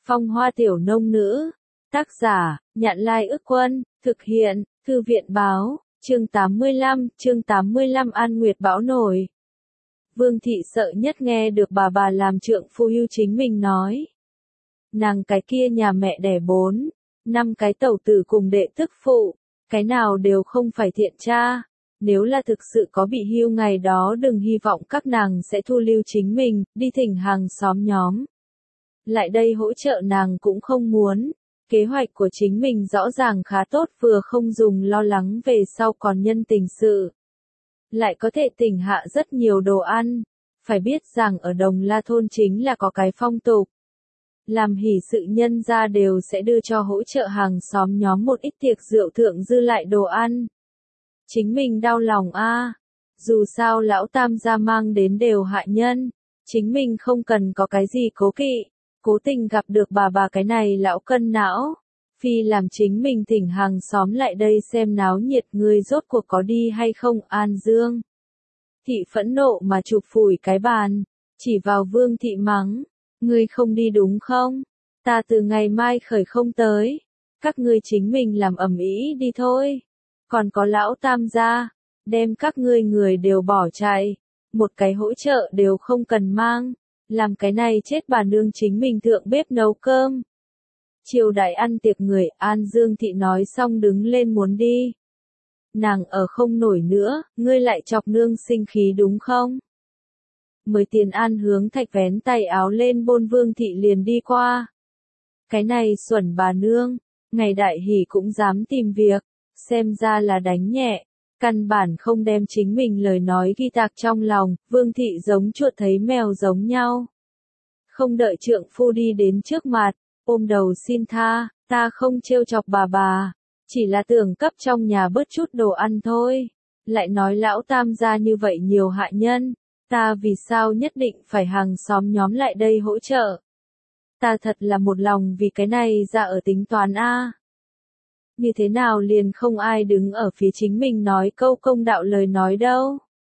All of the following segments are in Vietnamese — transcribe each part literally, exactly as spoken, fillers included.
Phong hoa tiểu nông nữ. Tác giả, Nhạn Lai Ức Quân, thực hiện, Thư viện Báo, chương tám mươi lăm, chương tám mươi lăm An Nguyệt bão nổi. Vương thị sợ nhất nghe được bà bà làm trượng phu hưu chính mình nói. Nàng cái kia nhà mẹ đẻ bốn, năm cái tẩu tử cùng đệ tức phụ, cái nào đều không phải thiện cha. Nếu là thực sự có bị hưu ngày đó đừng hy vọng các nàng sẽ thu lưu chính mình, đi thỉnh hàng xóm nhóm. Lại đây hỗ trợ nàng cũng không muốn. Kế hoạch của chính mình rõ ràng khá tốt, vừa không dùng lo lắng về sau còn nhân tình sự. Lại có thể tỉnh hạ rất nhiều đồ ăn. Phải biết rằng ở Đồng La Thôn chính là có cái phong tục. Làm hỷ sự nhân ra đều sẽ đưa cho hỗ trợ hàng xóm nhóm một ít tiệc rượu thượng dư lại đồ ăn. Chính mình đau lòng a, à. Dù sao lão tam gia mang đến đều hại nhân. Chính mình không cần có cái gì cố kỵ. Cố tình gặp được bà bà cái này lão cân não. Phi làm chính mình thỉnh hàng xóm lại đây xem náo nhiệt, người rốt cuộc có đi hay không. An Dương thị phẫn nộ mà chụp phủi cái bàn. Chỉ vào Vương thị mắng. Ngươi không đi đúng không? Ta từ ngày mai khởi không tới. Các ngươi chính mình làm ầm ĩ đi thôi. Còn có lão tam gia. Đem các ngươi người đều bỏ chạy. Một cái hỗ trợ đều không cần mang. Làm cái này chết bà nương chính mình thượng bếp nấu cơm. Chiều đại ăn tiệc người, An Dương thị nói xong đứng lên muốn đi. Nàng ở không nổi nữa, ngươi lại chọc nương sinh khí đúng không? Mới tiền An Hướng Thạch vén tay áo lên bôn Vương thị liền đi qua. Cái này xuẩn bà nương, ngày đại hỉ cũng dám tìm việc, xem ra là đánh nhẹ. Căn bản không đem chính mình lời nói ghi tạc trong lòng, Vương thị giống chuột thấy mèo giống nhau. Không đợi trượng phu đi đến trước mặt, ôm đầu xin tha, ta không trêu chọc bà bà, chỉ là tưởng cấp trong nhà bớt chút đồ ăn thôi. Lại nói lão tam gia như vậy nhiều hại nhân, ta vì sao nhất định phải hàng xóm nhóm lại đây hỗ trợ. Ta thật là một lòng vì cái này ra ở tính toán a. Như thế nào liền không ai đứng ở phía chính mình nói câu công đạo lời nói đâu.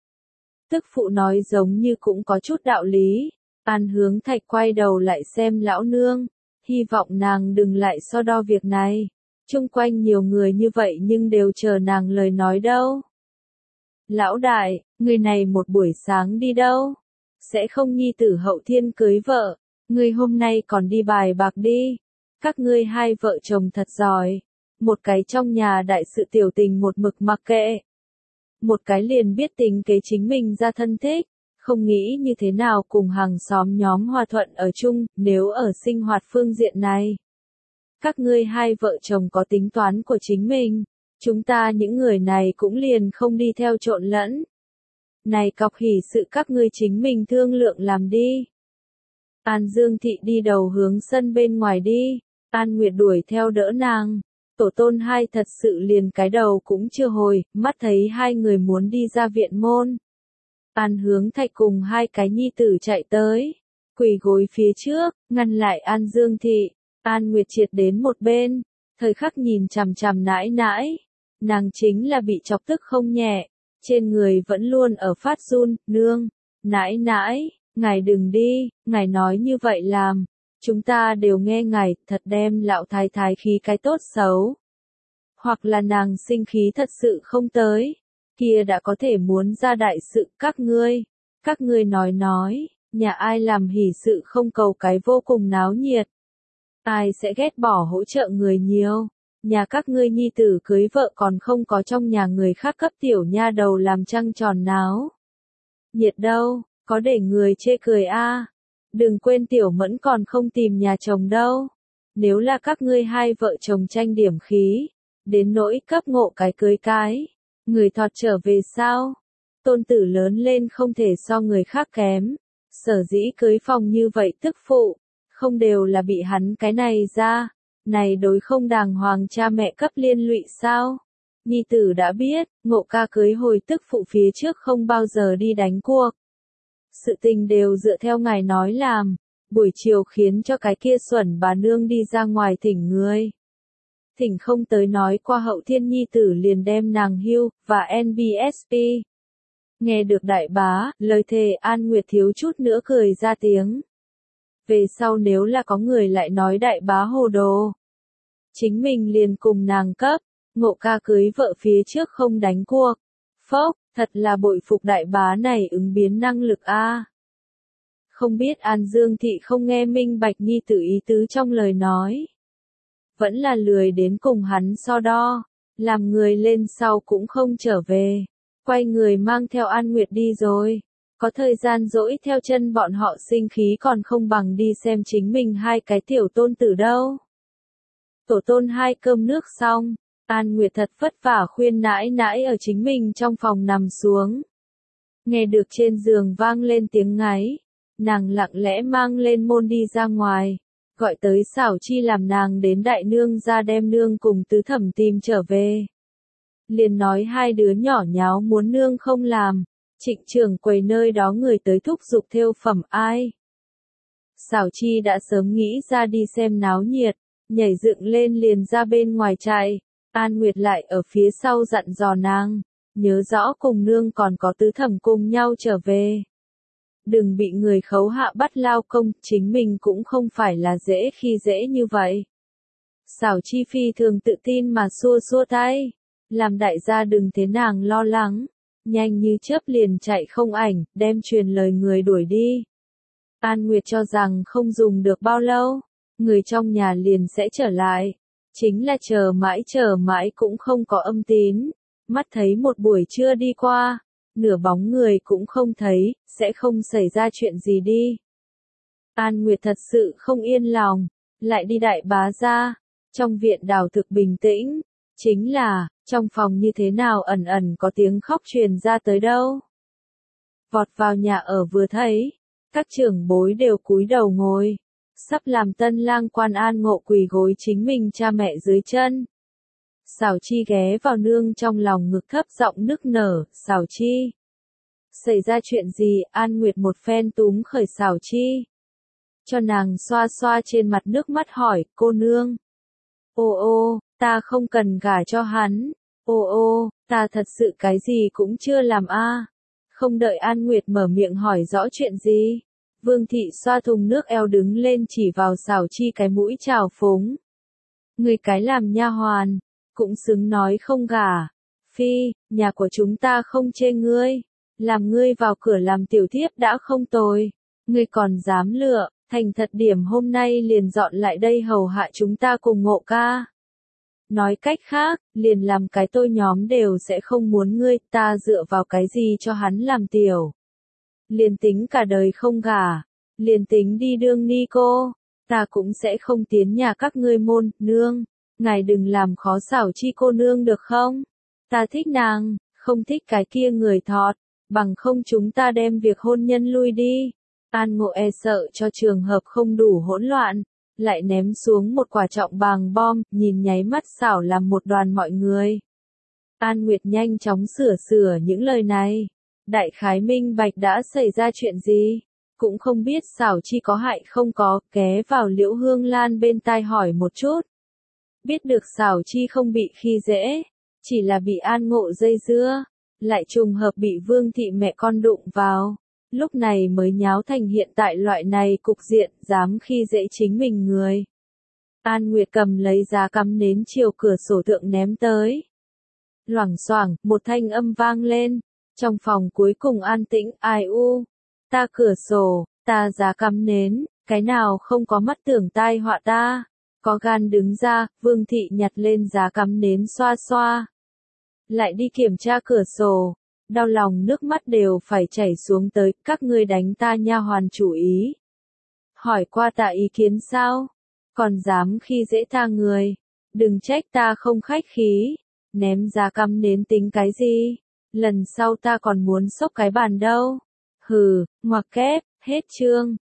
Tức phụ nói giống như cũng có chút đạo lý. An Hướng Thạch quay đầu lại xem lão nương. Hy vọng nàng đừng lại so đo việc này. Chung quanh nhiều người như vậy nhưng đều chờ nàng lời nói đâu. Lão đại, người này một buổi sáng đi đâu? Sẽ không nhi tử hậu thiên cưới vợ. Người hôm nay còn đi bài bạc đi. Các ngươi hai vợ chồng thật giỏi. Một cái trong nhà đại sự tiểu tình một mực mặc kệ. Một cái liền biết tính kế chính mình ra thân thích. Không nghĩ như thế nào cùng hàng xóm nhóm hòa thuận ở chung, nếu ở sinh hoạt phương diện này. Các ngươi hai vợ chồng có tính toán của chính mình. Chúng ta những người này cũng liền không đi theo trộn lẫn. Này cọc hỉ sự các ngươi chính mình thương lượng làm đi. An Dương thị đi đầu hướng sân bên ngoài đi. An Nguyệt đuổi theo đỡ nàng. Tổ tôn hai thật sự liền cái đầu cũng chưa hồi, mắt thấy hai người muốn đi ra viện môn. An Hướng Thạch cùng hai cái nhi tử chạy tới, quỳ gối phía trước, ngăn lại An Dương thị. An Nguyệt triệt đến một bên, thời khắc nhìn chằm chằm nãi nãi. Nàng chính là bị chọc tức không nhẹ, trên người vẫn luôn ở phát run. Nương, nãi nãi, ngài đừng đi, ngài nói như vậy làm. Chúng ta đều nghe ngài, thật đem lão thái thái khí cái tốt xấu. Hoặc là nàng sinh khí thật sự không tới. Kia đã có thể muốn ra đại sự các ngươi. Các ngươi nói nói, nhà ai làm hỷ sự không cầu cái vô cùng náo nhiệt. Ai sẽ ghét bỏ hỗ trợ người nhiều. Nhà các ngươi nhi tử cưới vợ còn không có trong nhà người khác cấp tiểu nha đầu làm trăng tròn náo. Nhiệt đâu, có để người chê cười a. À. Đừng quên tiểu Mẫn còn không tìm nhà chồng đâu. Nếu là các ngươi hai vợ chồng tranh điểm khí, đến nỗi cấp ngộ cái cưới cái, người thọt trở về sao? Tôn tử lớn lên không thể so người khác kém. Sở dĩ cưới phòng như vậy tức phụ, không đều là bị hắn cái này ra. Này đối không đàng hoàng cha mẹ cấp liên lụy sao? Nhi tử đã biết, ngộ ca cưới hồi tức phụ phía trước không bao giờ đi đánh cuộc. Sự tình đều dựa theo ngài nói làm, buổi chiều khiến cho cái kia xuẩn bà nương đi ra ngoài thỉnh người. Thỉnh không tới nói qua hậu thiên nhi tử liền đem nàng hưu, và en bê ét pê. Nghe được đại bá, lời thề An Nguyệt thiếu chút nữa cười ra tiếng. về sau nếu là có người lại nói đại bá hồ đồ, chính mình liền cùng nàng cấp, Ngộ ca cưới vợ phía trước không đánh cuộc. Phốc, thật là bội phục đại bá này ứng biến năng lực a. Không biết An Dương Thị không nghe minh bạch nhi tử ý tứ trong lời nói. Vẫn là lười đến cùng hắn so đo, làm người lên sau cũng không trở về. Quay người mang theo An Nguyệt đi rồi. Có thời gian dỗi theo chân bọn họ sinh khí còn không bằng đi xem chính mình hai cái tiểu tôn tử đâu. Tổ tôn hai cơm nước xong, An Nguyệt thật vất vả khuyên nãi nãi ở chính mình trong phòng nằm xuống. Nghe được trên giường vang lên tiếng ngáy, nàng lặng lẽ mang lên môn đi ra ngoài, gọi tới Xảo Chi làm nàng đến đại nương ra đem nương cùng tứ thẩm tìm trở về. Liền nói hai đứa nhỏ nháo muốn nương không làm, Trịnh trưởng quầy nơi đó người tới thúc giục thêu phẩm ai. Xảo Chi đã sớm nghĩ ra đi xem náo nhiệt, nhảy dựng lên liền ra bên ngoài chạy. An Nguyệt lại ở phía sau dặn dò nàng, nhớ rõ cùng nương còn có tứ thẩm cùng nhau trở về. Đừng bị người khấu hạ bắt lao công, chính mình cũng không phải là dễ khi dễ như vậy. Xảo Chi phi thường tự tin mà xua xua tay, làm đại gia đừng thế nàng lo lắng, nhanh như chớp liền chạy không ảnh, đem truyền lời người đuổi đi. An Nguyệt cho rằng không dùng được bao lâu, người trong nhà liền sẽ trở lại. Chính là chờ mãi chờ mãi cũng không có âm tín, mắt thấy một buổi trưa đi qua, nửa bóng người cũng không thấy, sẽ không xảy ra chuyện gì đi. An Nguyệt thật sự không yên lòng, lại đi đại bá ra, trong viện đào thực bình tĩnh, chính là, trong phòng như thế nào ẩn ẩn có tiếng khóc truyền ra tới đâu. Vọt vào nhà ở vừa thấy, các trưởng bối đều cúi đầu ngồi. Sắp làm tân lang quan An Ngộ quỳ gối chính mình cha mẹ dưới chân. Xảo Chi ghé vào nương trong lòng ngực thấp giọng nức nở, Xảo Chi. Xảy ra chuyện gì? An Nguyệt một phen túm khởi Xảo Chi. Cho nàng xoa xoa trên mặt nước mắt hỏi, cô nương. Ô ô, ta không cần gả cho hắn. Ô ô, ta thật sự cái gì cũng chưa làm a. Không đợi An Nguyệt mở miệng hỏi rõ chuyện gì. Vương thị xoa thùng nước eo đứng lên chỉ vào Xảo Chi cái mũi trào phúng. Người cái làm nha hoàn, cũng xứng nói không gả. Phi, nhà của chúng ta không chê ngươi, làm ngươi vào cửa làm tiểu thiếp đã không tồi. Ngươi còn dám lựa, thành thật điểm hôm nay liền dọn lại đây hầu hạ chúng ta cùng Ngộ ca. Nói cách khác, liền làm cái tôi nhóm đều sẽ không muốn ngươi, ta dựa vào cái gì cho hắn làm tiểu. Liền tính cả đời không gả, liền tính đi đương ni cô, ta cũng sẽ không tiến nhà các ngươi môn, nương, ngài đừng làm khó Xảo Chi cô nương được không? Ta thích nàng, không thích cái kia người thọt, bằng không chúng ta đem việc hôn nhân lui đi. An Ngộ e sợ cho trường hợp không đủ hỗn loạn, lại ném xuống một quả trọng bàng bom, nhìn nháy mắt xảo làm một đoàn mọi người. An Nguyệt nhanh chóng sửa sửa những lời này. Đại khái minh bạch đã xảy ra chuyện gì, cũng không biết Xảo Chi có hại không có, ghé vào Liễu Hương Lan bên tai hỏi một chút. Biết được Xảo Chi không bị khi dễ, chỉ là bị An Ngộ dây dưa, lại trùng hợp bị Vương thị mẹ con đụng vào, lúc này mới nháo thành hiện tại loại này cục diện, dám khi dễ chính mình người. An Nguyệt cầm lấy giá cắm nến chiều cửa sổ thượng ném tới. Loảng xoảng, một thanh âm vang lên. Trong phòng cuối cùng an tĩnh, ai u, ta cửa sổ, ta giá cắm nến, cái nào không có mắt tưởng tai họa ta, có gan đứng ra, Vương thị nhặt lên giá cắm nến xoa xoa. Lại đi kiểm tra cửa sổ, đau lòng nước mắt đều phải chảy xuống tới, các ngươi đánh ta nha hoàn chủ ý. Hỏi qua ta ý kiến sao? Còn dám khi dễ tha người, đừng trách ta không khách khí, ném giá cắm nến tính cái gì? Lần sau ta còn muốn xốc cái bàn đâu. Hừ, ngoặc kép, hết chương.